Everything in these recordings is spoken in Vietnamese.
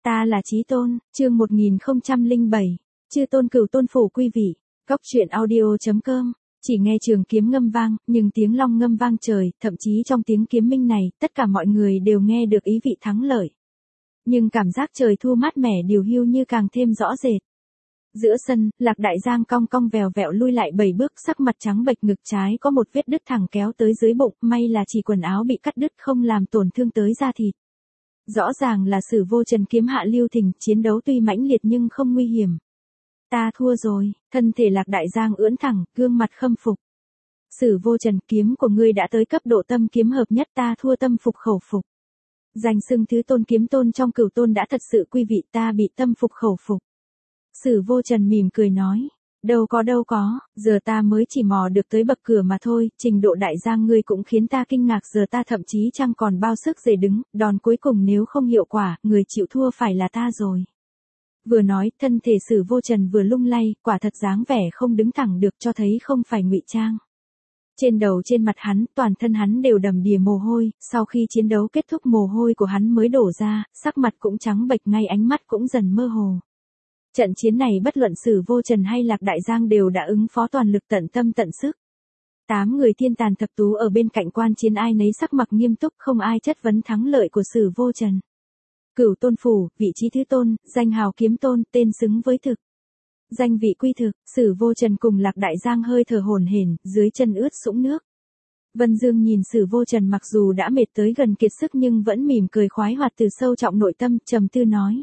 Ta là Chí Tôn, chương 1007. Chư tôn cửu tôn phủ quý vị. Góc truyện audio.com. Chỉ nghe trường kiếm ngâm vang, nhưng tiếng long ngâm vang trời, thậm chí trong tiếng kiếm minh này, tất cả mọi người đều nghe được ý vị thắng lợi. Nhưng cảm giác trời thu mát mẻ điều hưu như càng thêm rõ rệt. Giữa sân, Lạc Đại Giang cong cong vèo vẹo lui lại 7 bước, sắc mặt trắng bệch, ngực trái có một vết đứt thẳng kéo tới dưới bụng, may là chỉ quần áo bị cắt đứt không làm tổn thương tới da thịt. Rõ ràng là Sử Vô Trần kiếm hạ lưu thình, chiến đấu tuy mãnh liệt nhưng không nguy hiểm. Ta thua rồi, thân thể Lạc Đại Giang ưỡn thẳng, gương mặt khâm phục. Sử Vô Trần, kiếm của ngươi đã tới cấp độ tâm kiếm hợp nhất, ta thua tâm phục khẩu phục. Danh xưng thứ tôn kiếm tôn trong cửu tôn đã thật sự quý vị, ta bị tâm phục khẩu phục. Sử Vô Trần mỉm cười nói, đâu có, giờ ta mới chỉ mò được tới bậc cửa mà thôi, trình độ Đại Giang ngươi cũng khiến ta kinh ngạc, giờ ta thậm chí chẳng còn bao sức dậy đứng, đòn cuối cùng nếu không hiệu quả, người chịu thua phải là ta rồi. Vừa nói, thân thể Sử Vô Trần vừa lung lay, quả thật dáng vẻ không đứng thẳng được, cho thấy không phải ngụy trang. Trên đầu trên mặt hắn, toàn thân hắn đều đầm đìa mồ hôi, sau khi chiến đấu kết thúc mồ hôi của hắn mới đổ ra, sắc mặt cũng trắng bệch, ngay ánh mắt cũng dần mơ hồ. Trận chiến này bất luận Sử Vô Trần hay Lạc Đại Giang đều đã ứng phó toàn lực, tận tâm tận sức. 8 người thiên tàn thập tú ở bên cạnh quan chiến ai nấy sắc mặt nghiêm túc, không ai chất vấn thắng lợi của Sử Vô Trần. Cửu tôn phủ, vị trí thứ tôn, danh hào kiếm tôn, tên xứng với thực. Danh vị quy thực, Sử Vô Trần cùng Lạc Đại Giang hơi thở hổn hển, dưới chân ướt sũng nước. Vân Dương nhìn Sử Vô Trần mặc dù đã mệt tới gần kiệt sức nhưng vẫn mỉm cười khoái hoạt từ sâu trọng nội tâm, trầm tư nói.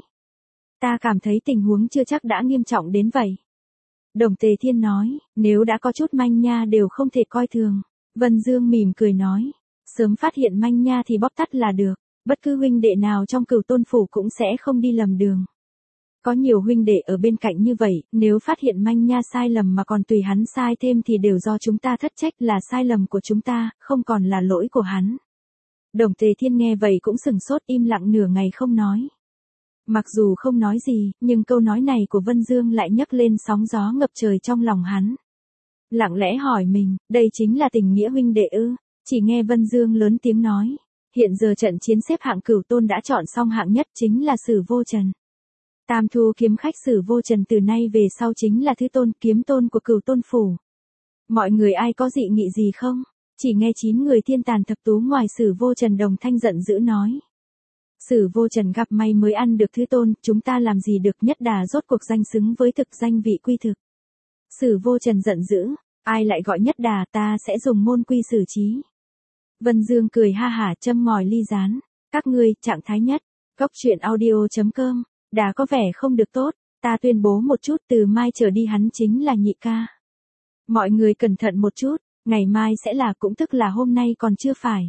Ta cảm thấy tình huống chưa chắc đã nghiêm trọng đến vậy. Đồng Tề Thiên nói, nếu đã có chút manh nha đều không thể coi thường. Vân Dương mỉm cười nói, sớm phát hiện manh nha thì bóp tắt là được, bất cứ huynh đệ nào trong cửu tôn phủ cũng sẽ không đi lầm đường. Có nhiều huynh đệ ở bên cạnh như vậy, nếu phát hiện manh nha sai lầm mà còn tùy hắn sai thêm thì đều do chúng ta thất trách, là sai lầm của chúng ta, không còn là lỗi của hắn. Đồng Tề Thiên nghe vậy cũng sừng sốt, im lặng nửa ngày không nói. Mặc dù không nói gì, nhưng câu nói này của Vân Dương lại nhấc lên sóng gió ngập trời trong lòng hắn. Lặng lẽ hỏi mình, đây chính là tình nghĩa huynh đệ ư? Chỉ nghe Vân Dương lớn tiếng nói, hiện giờ trận chiến xếp hạng cửu tôn đã chọn xong hạng nhất chính là Sử Vô Trần. Tam thu kiếm khách Sử Vô Trần từ nay về sau chính là thứ tôn kiếm tôn của cửu tôn phủ. Mọi người ai có dị nghị gì không? Chỉ nghe 9 người thiên tàn thập tú ngoài Sử Vô Trần đồng thanh giận dữ nói. Sử Vô Trần gặp may mới ăn được thứ tôn, chúng ta làm gì được, nhất đà rốt cuộc danh xứng với thực, danh vị quy thực. Sử Vô Trần giận dữ, ai lại gọi nhất đà, ta sẽ dùng môn quy xử trí. Vân Dương cười ha hả châm ngòi ly rán, các ngươi, trạng thái nhất. Góc truyện audio.com. Đã có vẻ không được tốt, ta tuyên bố một chút, từ mai trở đi hắn chính là nhị ca. Mọi người cẩn thận một chút, ngày mai sẽ là, cũng tức là hôm nay còn chưa phải.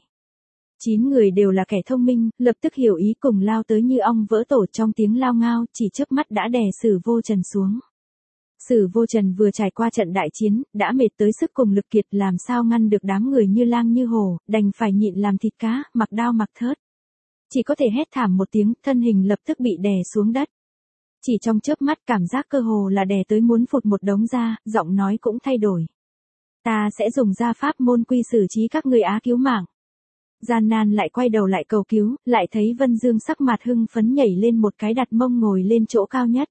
9 người đều là kẻ thông minh, lập tức hiểu ý cùng lao tới như ong vỡ tổ, trong tiếng lao ngao, chỉ chớp mắt đã đè Sử Vô Trần xuống. Sử Vô Trần vừa trải qua trận đại chiến, đã mệt tới sức cùng lực kiệt, làm sao ngăn được đám người như lang như hổ, đành phải nhịn làm thịt cá, mặc đao mặc thớt. Chỉ có thể hét thảm một tiếng, thân hình lập tức bị đè xuống đất. Chỉ trong chớp mắt cảm giác cơ hồ là đè tới muốn phụt một đống ra, giọng nói cũng thay đổi. Ta sẽ dùng gia pháp môn quy xử trí các ngươi á, cứu mạng. Gian nan lại quay đầu lại cầu cứu, lại thấy Vân Dương sắc mặt hưng phấn nhảy lên một cái, đặt mông ngồi lên chỗ cao nhất.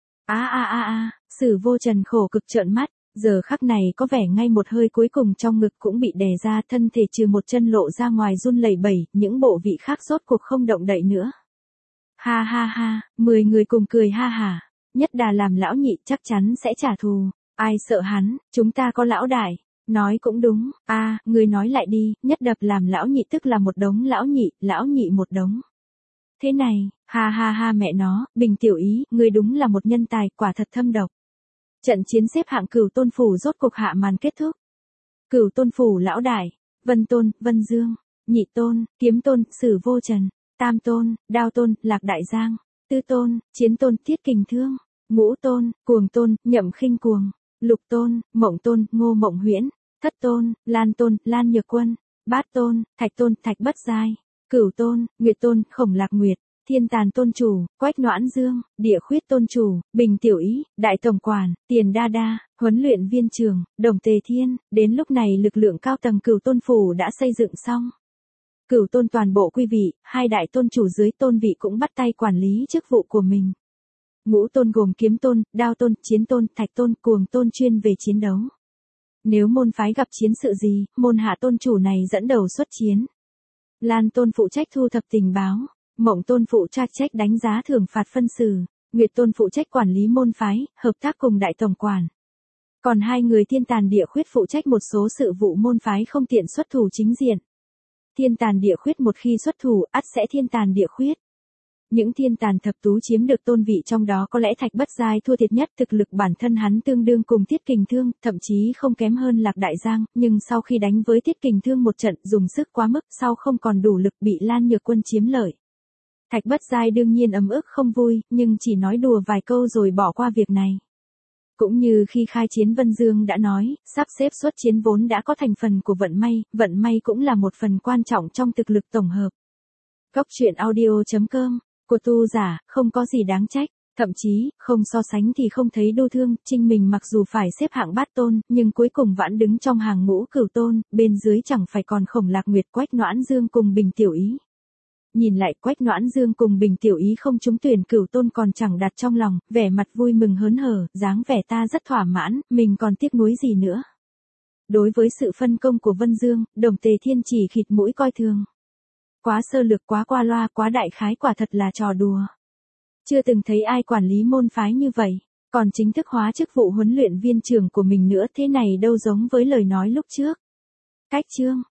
Sử Vô Trần khổ cực trợn mắt, giờ khắc này có vẻ ngay một hơi cuối cùng trong ngực cũng bị đè ra, thân thể trừ một chân lộ ra ngoài run lẩy bẩy, những bộ vị khác rốt cuộc không động đậy nữa. Ha, 10 người cùng cười ha hả, nhất đà làm lão nhị chắc chắn sẽ trả thù, ai sợ hắn, chúng ta có lão đại. Nói cũng đúng, ngươi nói lại đi, nhất đập làm lão nhị tức là một đống lão nhị một đống. Thế này, ha mẹ nó, Bình tiểu ý, ngươi đúng là một nhân tài, quả thật thâm độc. Trận chiến xếp hạng cửu tôn phủ rốt cuộc hạ màn kết thúc. Cửu tôn phủ lão đại, Vân Tôn, Vân Dương, nhị tôn, kiếm tôn, Sử Vô Trần, tam tôn, đao tôn, Lạc Đại Giang, tư tôn, chiến tôn, Thiết Kình Thương, ngũ tôn, cuồng tôn, Nhậm Khinh Cuồng, lục tôn, Mộng tôn, Ngô Mộng Huyễn, thất tôn, Lan tôn, Lan Nhược Quân, bát tôn, Thạch Bất Giai, cửu tôn, Nguyệt tôn, Khổng Lạc Nguyệt, thiên tàn tôn chủ, Quách Noãn Dương, địa khuyết tôn chủ, Bình tiểu ý, đại tổng quản, Tiền đa đa, huấn luyện viên trưởng, Đồng Tề Thiên. Đến lúc này lực lượng cao tầng cửu tôn phủ đã xây dựng xong. Cửu tôn toàn bộ quý vị, hai đại tôn chủ dưới tôn vị cũng bắt tay quản lý chức vụ của mình. Ngũ tôn gồm kiếm tôn, đao tôn, chiến tôn, thạch tôn, cuồng tôn chuyên về chiến đấu. Nếu môn phái gặp chiến sự gì, môn hạ tôn chủ này dẫn đầu xuất chiến. Lan tôn phụ trách thu thập tình báo, Mộng tôn phụ trách đánh giá thưởng phạt phân xử, Nguyệt tôn phụ trách quản lý môn phái, hợp tác cùng đại tổng quản. Còn hai người thiên tàn địa khuyết phụ trách một số sự vụ môn phái không tiện xuất thủ chính diện. Thiên tàn địa khuyết một khi xuất thủ, ắt sẽ thiên tàn địa khuyết. Những thiên tàn thập tú chiếm được tôn vị trong đó có lẽ Thạch Bất Giai thua thiệt nhất, thực lực bản thân hắn tương đương cùng Tiết Kình Thương, thậm chí không kém hơn Lạc Đại Giang, nhưng sau khi đánh với Tiết Kình Thương một trận dùng sức quá mức, sau không còn đủ lực bị Lan Nhược Quân chiếm lợi. Thạch Bất Giai đương nhiên ấm ức không vui, nhưng chỉ nói đùa vài câu rồi bỏ qua việc này. Cũng như khi khai chiến Vân Dương đã nói, sắp xếp xuất chiến vốn đã có thành phần của vận may cũng là một phần quan trọng trong thực lực tổng hợp. Góc truyện audio.com, của tu giả, không có gì đáng trách, thậm chí, không so sánh thì không thấy đô thương, Trinh mình mặc dù phải xếp hạng bát tôn, nhưng cuối cùng vẫn đứng trong hàng ngũ cửu tôn, bên dưới chẳng phải còn Khổng Lạc Nguyệt, Quách Noãn Dương cùng Bình Tiểu Ý. Nhìn lại Quách Noãn Dương cùng Bình Tiểu Ý không trúng tuyển cửu tôn còn chẳng đặt trong lòng, vẻ mặt vui mừng hớn hở, dáng vẻ ta rất thỏa mãn, mình còn tiếc nuối gì nữa. Đối với sự phân công của Vân Dương, Đồng Tề Thiên chỉ khịt mũi coi thường. Quá sơ lược, quá qua loa, quá đại khái, quả thật là trò đùa. Chưa từng thấy ai quản lý môn phái như vậy, còn chính thức hóa chức vụ huấn luyện viên trưởng của mình nữa, thế này đâu giống với lời nói lúc trước. Cách chương